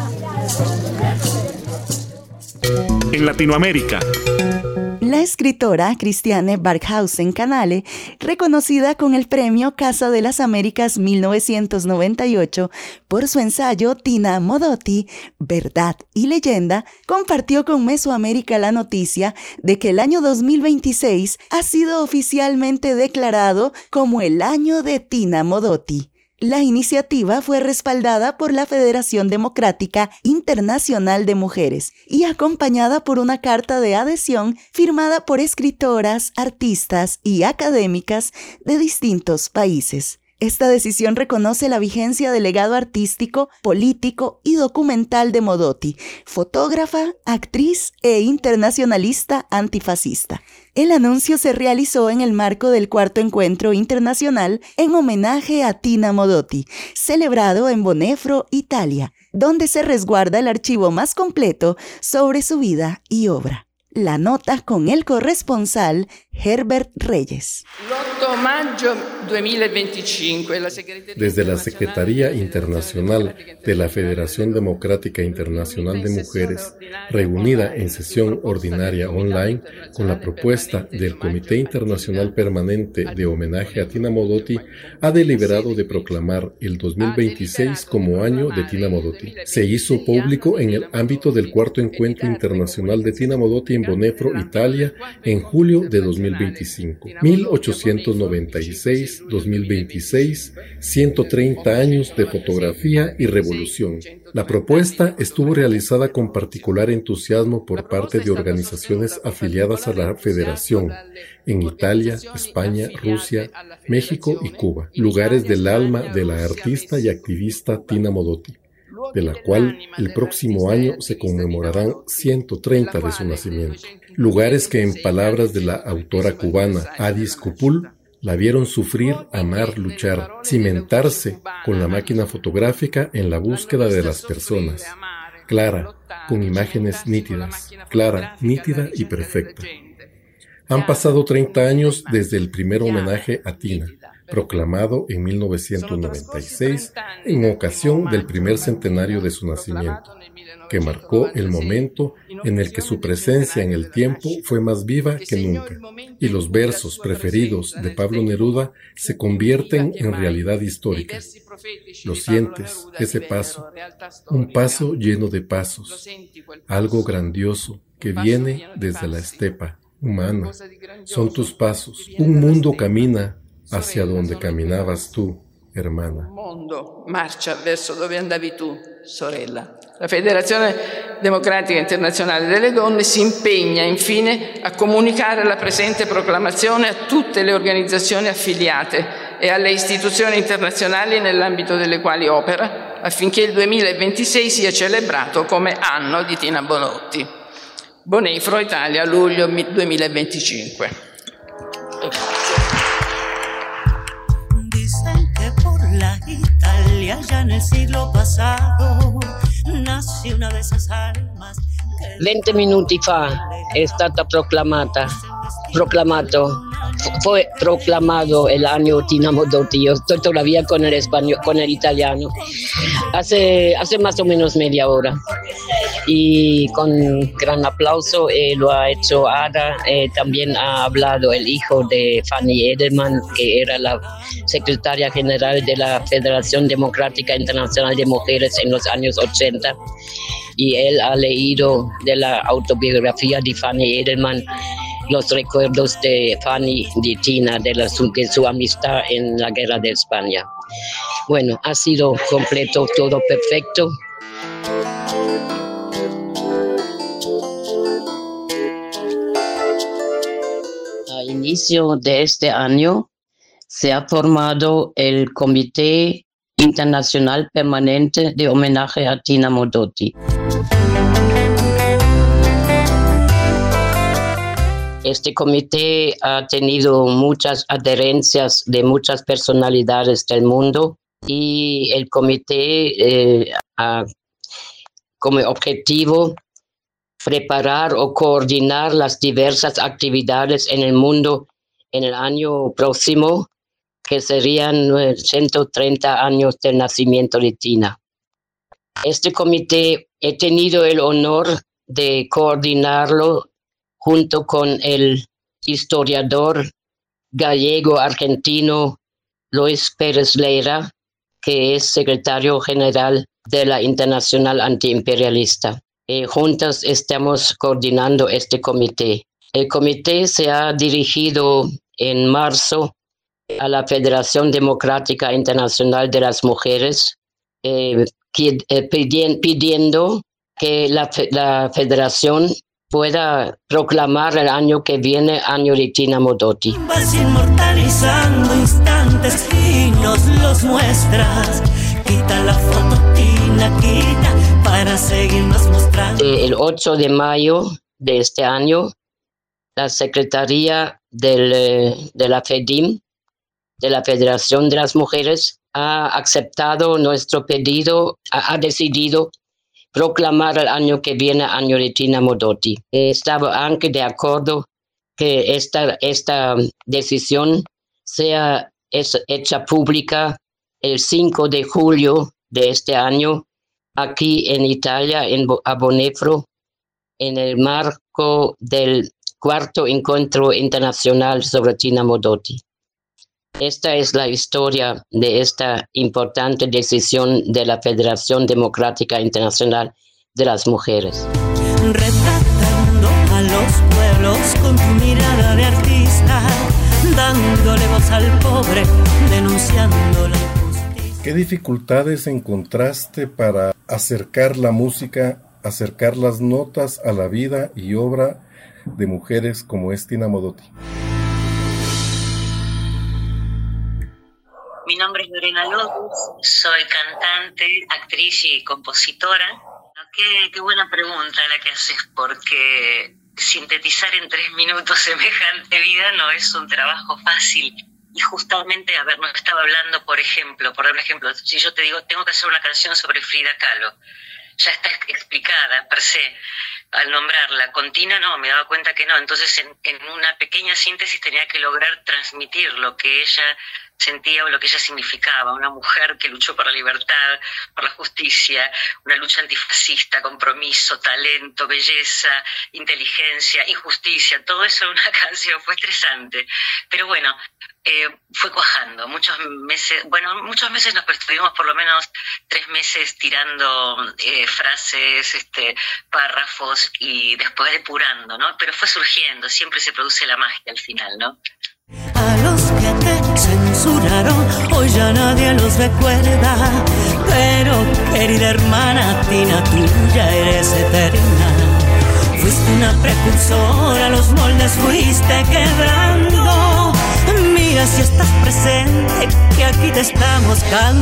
En Latinoamérica. La escritora Christiane Barkhausen Canale, reconocida con el premio Casa de las Américas mil novecientos noventa y ocho por su ensayo Tina Modotti, Verdad y Leyenda, compartió con Mesoamérica la noticia de que el año dos mil veintiséis ha sido oficialmente declarado como el año de Tina Modotti. La iniciativa fue respaldada por la Federación Democrática Internacional de Mujeres y acompañada por una carta de adhesión firmada por escritoras, artistas y académicas de distintos países. Esta decisión reconoce la vigencia del legado artístico, político y documental de Modotti, fotógrafa, actriz e internacionalista antifascista. El anuncio se realizó en el marco del cuarto encuentro internacional en homenaje a Tina Modotti, celebrado en Bonefro, Italia, donde se resguarda el archivo más completo sobre su vida y obra. La nota con el corresponsal Herbert Reyes. Desde la Secretaría Internacional de la Federación Democrática Internacional de Mujeres, reunida en sesión ordinaria online con la propuesta del Comité Internacional Permanente de Homenaje a Tina Modotti, ha deliberado de proclamar el dos mil veintiséis como año de Tina Modotti. Se hizo público en el ámbito del cuarto encuentro internacional de Tina Modotti en Bonefro, Italia, en julio de dos mil veinticinco. mil ochocientos noventa y seis a dos mil veintiséis, ciento treinta años de fotografía y revolución. La propuesta estuvo realizada con particular entusiasmo por parte de organizaciones afiliadas a la Federación en Italia, España, Rusia, México y Cuba, lugares del alma de la artista y activista Tina Modotti, de la cual el próximo año se conmemorarán ciento treinta de su nacimiento. Lugares que, en palabras de la autora cubana Adis Cupul, la vieron sufrir, amar, luchar, cimentarse con la máquina fotográfica en la búsqueda de las personas, clara, con imágenes nítidas, clara, nítida y perfecta. Han pasado treinta años desde el primer homenaje a Tina, proclamado en mil novecientos noventa y seis en ocasión del primer centenario de su nacimiento, que marcó el momento en el que su presencia en el tiempo fue más viva que nunca, y los versos preferidos de Pablo Neruda se convierten en realidad histórica. Lo sientes, ese paso, un paso lleno de pasos, algo grandioso que viene desde la estepa humana. Son tus pasos, un mundo camina hacia donde caminabas tú, hermana. Un mondo marcia verso dove andavi tu, sorella. La Federazione Democratica Internazionale delle Donne si impegna infine a comunicare la presente proclamazione a tutte le organizzazioni affiliate e alle istituzioni internazionali nell'ambito delle quali opera, affinché il duemilaventisei sia celebrato come anno di Tina Modotti. Bonefro, Italia, luglio duemilaventicinque. Dicen que por la Italia ya en el siglo pasado nació una de esas almas. venti minuti fa è stata proclamata, proclamato, fue proclamado el año Tina Modotti. Yo estoy todavía con el español, con el italiano, hace, hace más o menos media hora. Y con gran aplauso eh, lo ha hecho Ada, eh, también ha hablado el hijo de Fanny Edelman, que era la secretaria general de la Federación Democrática Internacional de Mujeres en los años ochenta, y él ha leído de la autobiografía de Fanny Edelman los recuerdos de Fanny, de Tina, de, la, de su amistad en la guerra de España. Bueno, ha sido completo, todo perfecto. A inicio de este año se ha formado el Comité Internacional Permanente de Homenaje a Tina Modotti. Este comité ha tenido muchas adherencias de muchas personalidades del mundo, y el comité eh, ha como objetivo preparar o coordinar las diversas actividades en el mundo en el año próximo, que serían ciento treinta años del nacimiento de Tina. Este comité he tenido el honor de coordinarlo junto con el historiador gallego-argentino Luis Pérez Leira, que es secretario general de la Internacional Antiimperialista. Eh, juntas estamos coordinando este comité. El comité se ha dirigido en marzo a la Federación Democrática Internacional de las Mujeres, eh, que, eh, pidien, pidiendo que la, la federación pueda proclamar el año que viene año de Tina Modotti. Vas inmortalizando instantes y nos los muestras. Quita la foto, Tina, quita, para seguirnos mostrando. El ocho de mayo de este año, la Secretaría del, de la FEDIM, de la Federación de las Mujeres, ha aceptado nuestro pedido, ha, ha decidido proclamar el año que viene año de Tina Modotti. Estaba anche de acuerdo que esta, esta decisión sea es, hecha pública el cinco de julio de este año aquí en Italia, en a Bonefro, en el marco del cuarto encuentro internacional sobre Tina Modotti. Esta es la historia de esta importante decisión de la Federación Democrática Internacional de las Mujeres. Retratando a los pueblos con tu mirada de artista, dándole voz al pobre, denunciando la injusticia. ¿Qué dificultades encontraste para acercar la música, acercar las notas a la vida y obra de mujeres como es Tina Modotti? Mi nombre es Lorena Lotus, soy cantante, actriz y compositora. Qué, qué buena pregunta la que haces, porque sintetizar en tres minutos semejante vida no es un trabajo fácil. Y justamente, a ver, no estaba hablando, por ejemplo, por ejemplo, si yo te digo, tengo que hacer una canción sobre Frida Kahlo, ya está explicada per se. Al nombrarla, continua no, me daba cuenta que no. Entonces, en, en una pequeña síntesis tenía que lograr transmitir lo que ella sentía o lo que ella significaba. Una mujer que luchó por la libertad, por la justicia, una lucha antifascista, compromiso, talento, belleza, inteligencia, injusticia. Todo eso en una canción fue estresante. Pero bueno, eh, fue cuajando. Muchos meses, bueno, muchos meses nos estuvimos por lo menos tres meses tirando eh, frases, este, párrafos y después depurando, ¿no? Pero fue surgiendo, siempre se produce la magia al final, ¿no? A los que te censuraron, hoy ya nadie los recuerda. Pero, querida hermana Tina, tú ya eres eterna. Fuiste una precursora, los moldes fuiste quebrando. Mira si estás presente, que aquí te estamos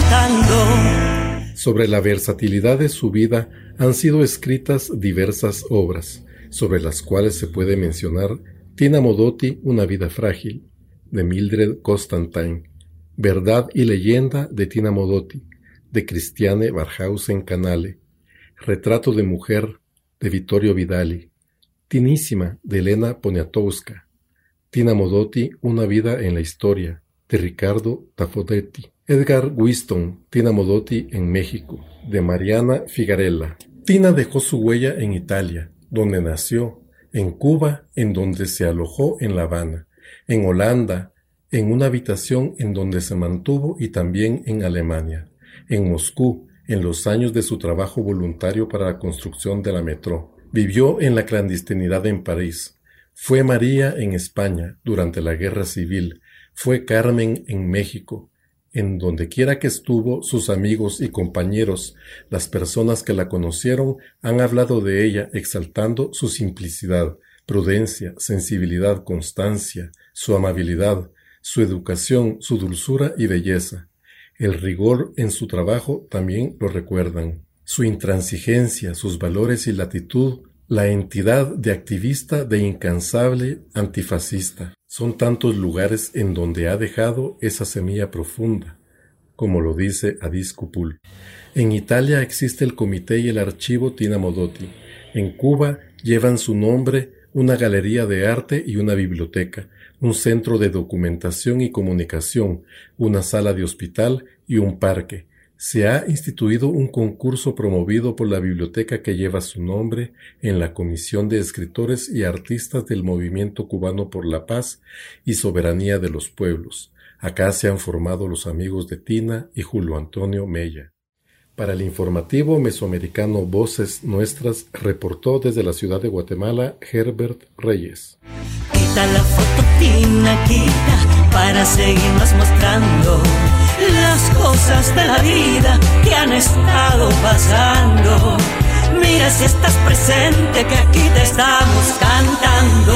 cantando. Sobre la versatilidad de su vida han sido escritas diversas obras, sobre las cuales se puede mencionar Tina Modotti, Una vida frágil, de Mildred Constantine, Verdad y leyenda, de Tina Modotti, de Christiane Barhausen Canale, Retrato de mujer, de Vittorio Vidali, Tinísima, de Elena Poniatowska, Tina Modotti, Una vida en la historia, de Ricardo Tafodetti, Edgar Whiston, Tina Modotti en México, de Mariana Figarella. Tina dejó su huella en Italia, donde nació, en Cuba, en donde se alojó en La Habana, en Holanda, en una habitación en donde se mantuvo y también en Alemania, en Moscú, en los años de su trabajo voluntario para la construcción de la metro. Vivió en la clandestinidad en París. Fue María en España durante la Guerra Civil. Fue Carmen en México. En donde quiera que estuvo, sus amigos y compañeros, las personas que la conocieron, han hablado de ella exaltando su simplicidad, prudencia, sensibilidad, constancia, su amabilidad, su educación, su dulzura y belleza. El rigor en su trabajo también lo recuerdan. Su intransigencia, sus valores y latitud, la entidad de activista de incansable antifascista. Son tantos lugares en donde ha dejado esa semilla profunda, como lo dice Adis Cupul. En Italia existe el comité y el archivo Tina Modotti. En Cuba llevan su nombre una galería de arte y una biblioteca, un centro de documentación y comunicación, una sala de hospital y un parque. Se ha instituido un concurso promovido por la biblioteca que lleva su nombre en la Comisión de Escritores y Artistas del Movimiento Cubano por la Paz y Soberanía de los Pueblos. Acá se han formado los amigos de Tina y Julio Antonio Mella. Para el informativo mesoamericano Voces Nuestras, reportó desde la ciudad de Guatemala Herbert Reyes. Quita la foto, Tina, quita, para seguirnos mostrando las cosas de la vida que han estado pasando. Mira si estás presente, que aquí te estamos cantando.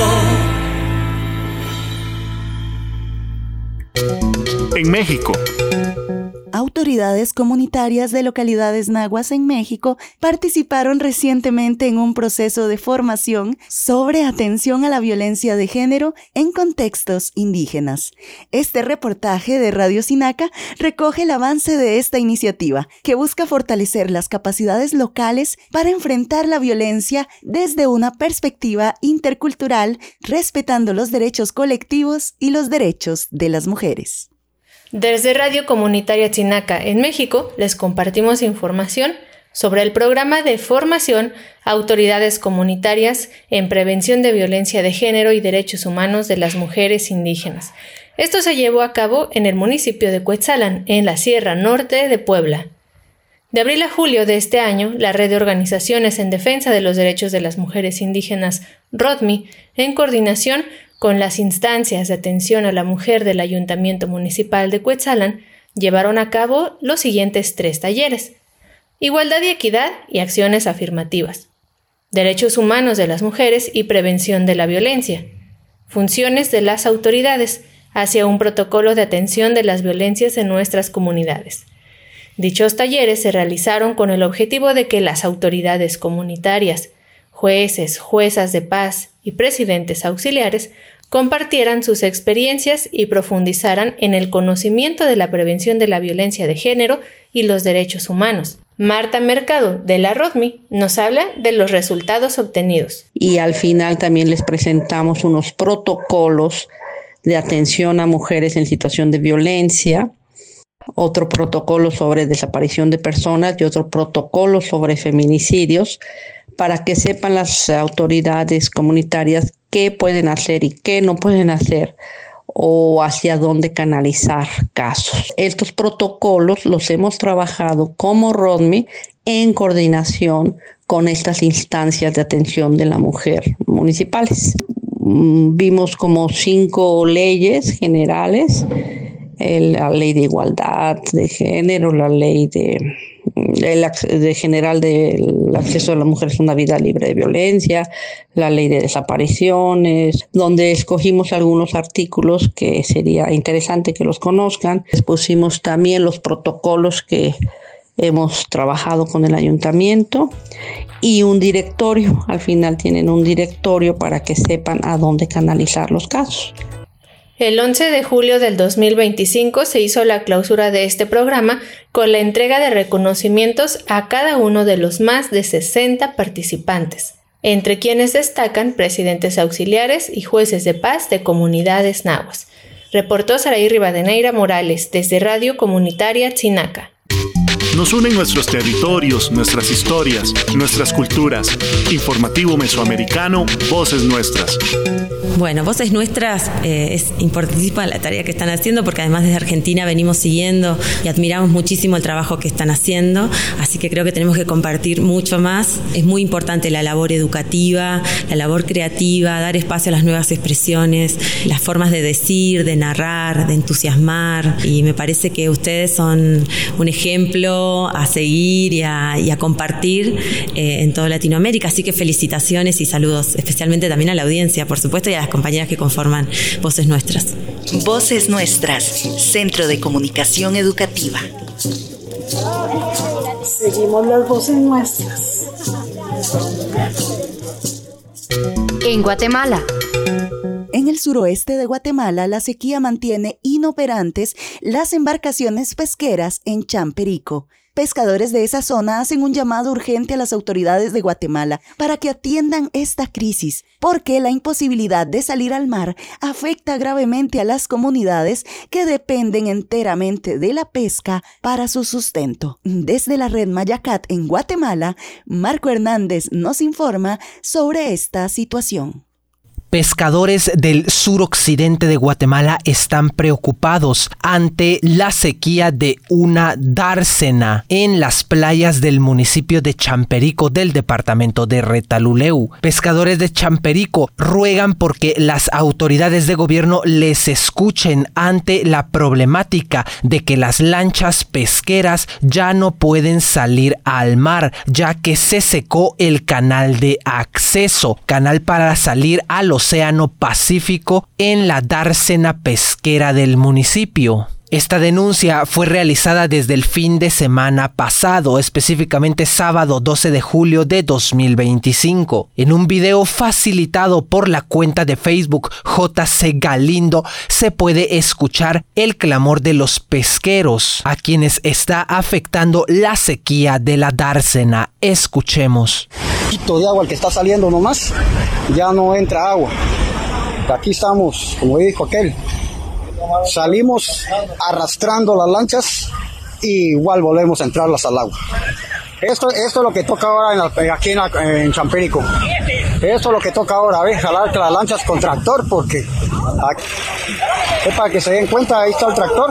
En México. Autoridades comunitarias de localidades nahuas en México participaron recientemente en un proceso de formación sobre atención a la violencia de género en contextos indígenas. Este reportaje de Radio Sinaca recoge el avance de esta iniciativa, que busca fortalecer las capacidades locales para enfrentar la violencia desde una perspectiva intercultural, respetando los derechos colectivos y los derechos de las mujeres. Desde Radio Comunitaria Sinaca en México les compartimos información sobre el programa de formación a autoridades comunitarias en prevención de violencia de género y derechos humanos de las mujeres indígenas. Esto se llevó a cabo en el municipio de Cuetzalan, en la Sierra Norte de Puebla. De abril a julio de este año, la Red de Organizaciones en Defensa de los Derechos de las Mujeres Indígenas, RODMI, en coordinación con las instancias de atención a la mujer del Ayuntamiento Municipal de Cuetzalan, llevaron a cabo los siguientes tres talleres: Igualdad y Equidad y Acciones Afirmativas, Derechos Humanos de las Mujeres y Prevención de la Violencia, Funciones de las Autoridades hacia un protocolo de atención de las violencias en nuestras comunidades. Dichos talleres se realizaron con el objetivo de que las autoridades comunitarias, jueces, juezas de paz y presidentes auxiliares compartieran sus experiencias y profundizaran en el conocimiento de la prevención de la violencia de género y los derechos humanos. Marta Mercado, de la Rodmi, nos habla de los resultados obtenidos. Y al final también les presentamos unos protocolos de atención a mujeres en situación de violencia, otro protocolo sobre desaparición de personas y otro protocolo sobre feminicidios, para que sepan las autoridades comunitarias qué pueden hacer y qué no pueden hacer, o hacia dónde canalizar casos. Estos protocolos los hemos trabajado como Rodmi en coordinación con estas instancias de atención de la mujer municipales. Vimos como cinco leyes generales: la ley de igualdad de género, la ley de, el, de general del acceso de las mujeres a una vida libre de violencia, la ley de desapariciones, donde escogimos algunos artículos que sería interesante que los conozcan. Les pusimos también los protocolos que hemos trabajado con el ayuntamiento y un directorio. Al final tienen un directorio para que sepan a dónde canalizar los casos. El once de julio del dos mil veinticinco se hizo la clausura de este programa con la entrega de reconocimientos a cada uno de los más de sesenta participantes, entre quienes destacan presidentes auxiliares y jueces de paz de comunidades nahuas. Reportó Saraí Rivadeneira Morales desde Radio Comunitaria Chinaca. Nos unen nuestros territorios, nuestras historias, nuestras culturas. Informativo Mesoamericano, Voces Nuestras. Bueno, Voces Nuestras eh, es importantísima la tarea que están haciendo, porque además desde Argentina venimos siguiendo y admiramos muchísimo el trabajo que están haciendo, así que creo que tenemos que compartir mucho más. Es muy importante la labor educativa, la labor creativa, dar espacio a las nuevas expresiones, las formas de decir, de narrar, de entusiasmar, y me parece que ustedes son un ejemplo a seguir y a, y a compartir eh, en toda Latinoamérica, así que felicitaciones y saludos, especialmente también a la audiencia, por supuesto, y a las compañeras que conforman Voces Nuestras. Voces Nuestras, Centro de Comunicación Educativa. Seguimos las voces nuestras. En Guatemala. En el suroeste de Guatemala, la sequía mantiene inoperantes las embarcaciones pesqueras en Champerico. Pescadores de esa zona hacen un llamado urgente a las autoridades de Guatemala para que atiendan esta crisis, porque la imposibilidad de salir al mar afecta gravemente a las comunidades que dependen enteramente de la pesca para su sustento. Desde la red Mayacat en Guatemala, Marco Hernández nos informa sobre esta situación. Pescadores del suroccidente de Guatemala están preocupados ante la sequía de una dársena en las playas del municipio de Champerico del departamento de Retaluleu. Pescadores de Champerico ruegan porque las autoridades de gobierno les escuchen ante la problemática de que las lanchas pesqueras ya no pueden salir al mar, ya que se secó el canal de acceso, canal para salir al Océano Pacífico en la dársena pesquera del municipio. Esta denuncia fue realizada desde el fin de semana pasado, específicamente sábado doce de julio de dos mil veinticinco. En un video facilitado por la cuenta de Facebook J C Galindo se puede escuchar el clamor de los pesqueros, a quienes está afectando la sequía de la dársena. Escuchemos. Poquito de agua el que está saliendo nomás, ya no entra agua. Aquí estamos, como dijo aquel, salimos arrastrando las lanchas y igual volvemos a entrarlas al agua. Esto, esto es lo que toca ahora en la, aquí en, la, en Champerico. Esto es lo que toca ahora, ¿ves? Jalar las lanchas con tractor, porque aquí, es para que se den cuenta, ahí está el tractor.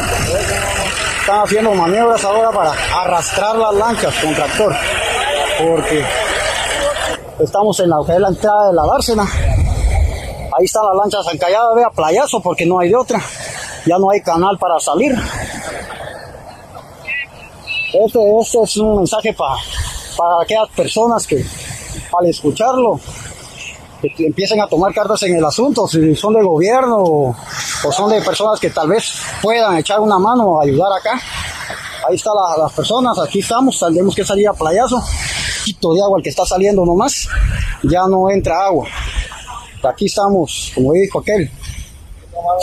Están haciendo maniobras ahora para arrastrar las lanchas con tractor, porque estamos en la, en la entrada de la dársena. Ahí están las lanchas encalladas, vea, playazo, porque no hay de otra. Ya no hay canal para salir. Este, este es un mensaje pa, para aquellas personas que al escucharlo que empiecen a tomar cartas en el asunto, si son de gobierno o, o son de personas que tal vez puedan echar una mano o ayudar acá. Ahí están la, las personas, aquí estamos, tendremos que salir a playazo. Un poquito de agua el que está saliendo nomás, ya no entra agua. Aquí estamos, como dijo aquel,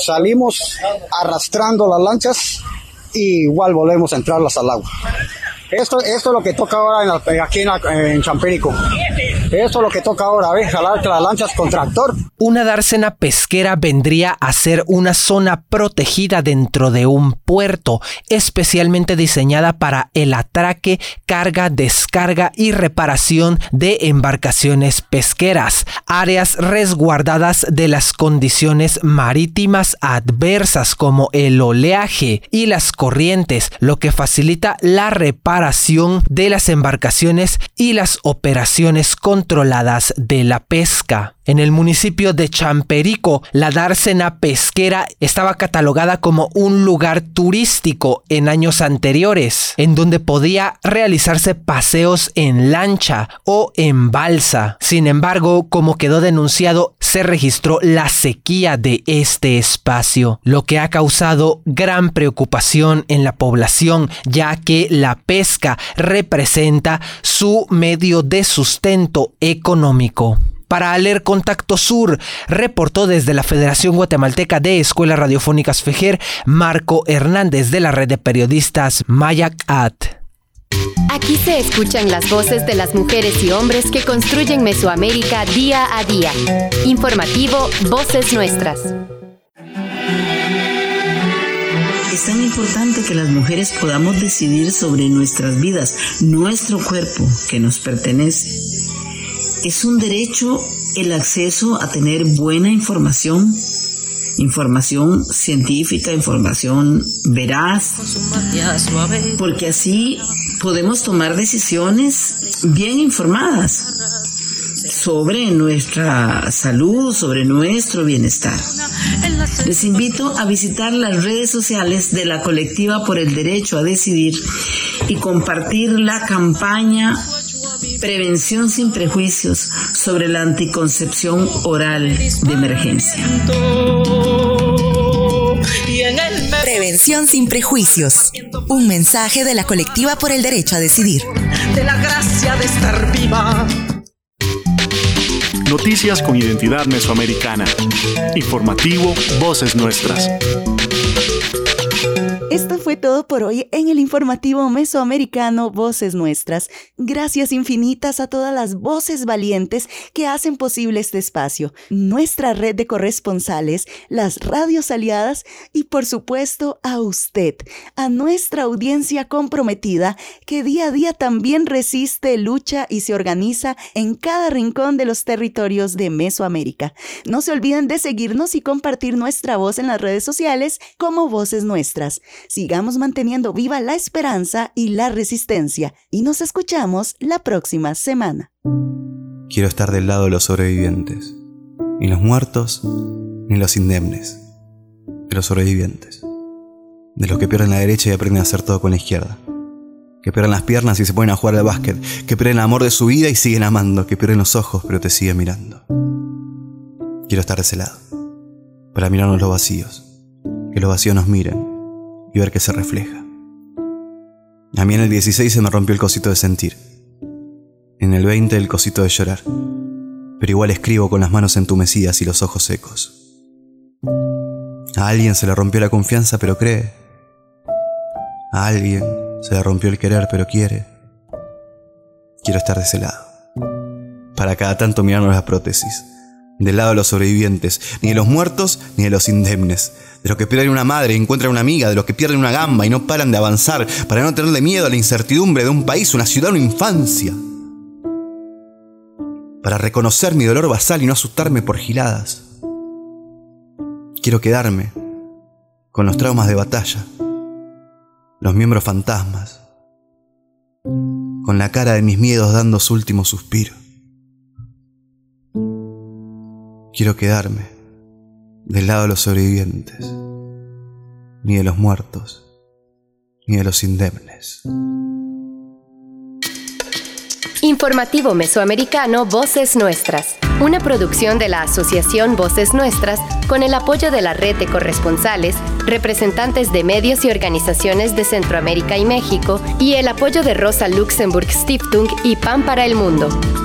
salimos arrastrando las lanchas y igual volvemos a entrarlas al agua. Esto, esto es lo que toca ahora en la, aquí en, la, en Champerico. Esto es lo que toca ahora, ¿ves? Jalar las lanchas con tractor. Una dársena pesquera vendría a ser una zona protegida dentro de un puerto, especialmente diseñada para el atraque, carga, descarga y reparación de embarcaciones pesqueras, áreas resguardadas de las condiciones marítimas adversas como el oleaje y las corrientes, lo que facilita la reparación de las embarcaciones y las operaciones controladas de la pesca. En el municipio de Champerico, la dársena pesquera estaba catalogada como un lugar turístico en años anteriores, en donde podía realizarse paseos en lancha o en balsa. Sin embargo, como quedó denunciado, se registró la sequía de este espacio, lo que ha causado gran preocupación en la población, ya que la pesca representa su medio de sustento económico. Para Aler Contacto Sur, reportó desde la Federación Guatemalteca de Escuelas Radiofónicas FEGER, Marco Hernández, de la red de periodistas Mayacat. Aquí se escuchan las voces de las mujeres y hombres que construyen Mesoamérica día a día. Informativo Voces Nuestras. Es tan importante que las mujeres podamos decidir sobre nuestras vidas, nuestro cuerpo que nos pertenece. Es un derecho el acceso a tener buena información, información científica, información veraz, porque así podemos tomar decisiones bien informadas sobre nuestra salud, sobre nuestro bienestar. Les invito a visitar las redes sociales de la Colectiva por el Derecho a Decidir y compartir la campaña Prevención sin prejuicios sobre la anticoncepción oral de emergencia. Prevención sin prejuicios. Un mensaje de la Colectiva por el Derecho a Decidir. De la gracia de estar viva. Noticias con identidad mesoamericana. Informativo Voces Nuestras. Esto fue todo por hoy en el informativo mesoamericano Voces Nuestras. Gracias infinitas a todas las voces valientes que hacen posible este espacio, nuestra red de corresponsales, las radios aliadas y por supuesto a usted, a nuestra audiencia comprometida que día a día también resiste, lucha y se organiza en cada rincón de los territorios de Mesoamérica. No se olviden de seguirnos y compartir nuestra voz en las redes sociales como Voces Nuestras. Sigamos manteniendo viva la esperanza y la resistencia y nos escuchamos la próxima semana. Quiero estar del lado de los sobrevivientes, ni los muertos ni los indemnes, de los sobrevivientes, de los que pierden la derecha y aprenden a hacer todo con la izquierda, que pierden las piernas y se ponen a jugar al básquet, que pierden el amor de su vida y siguen amando, que pierden los ojos pero te siguen mirando. Quiero estar de ese lado, para mirarnos los vacíos, que los vacíos nos miren y ver qué se refleja. A mí en el dieciséis se me rompió el cosito de sentir, en el veinte el cosito de llorar, pero igual escribo con las manos entumecidas y los ojos secos. A alguien se le rompió la confianza pero cree, a alguien se le rompió el querer pero quiere. Quiero estar de ese lado, para cada tanto mirarnos las prótesis, del lado de los sobrevivientes, ni de los muertos ni de los indemnes, de los que pierden una madre y encuentran una amiga, de los que pierden una gamba y no paran de avanzar, para no tenerle miedo a la incertidumbre de un país, una ciudad, una infancia. Para reconocer mi dolor basal y no asustarme por giladas. Quiero quedarme con los traumas de batalla, los miembros fantasmas, con la cara de mis miedos dando su último suspiro. Quiero quedarme del lado de los sobrevivientes, ni de los muertos, ni de los indemnes. Informativo Mesoamericano Voces Nuestras, una producción de la Asociación Voces Nuestras con el apoyo de la red de corresponsales, representantes de medios y organizaciones de Centroamérica y México y el apoyo de Rosa Luxemburg Stiftung y Pan para el Mundo.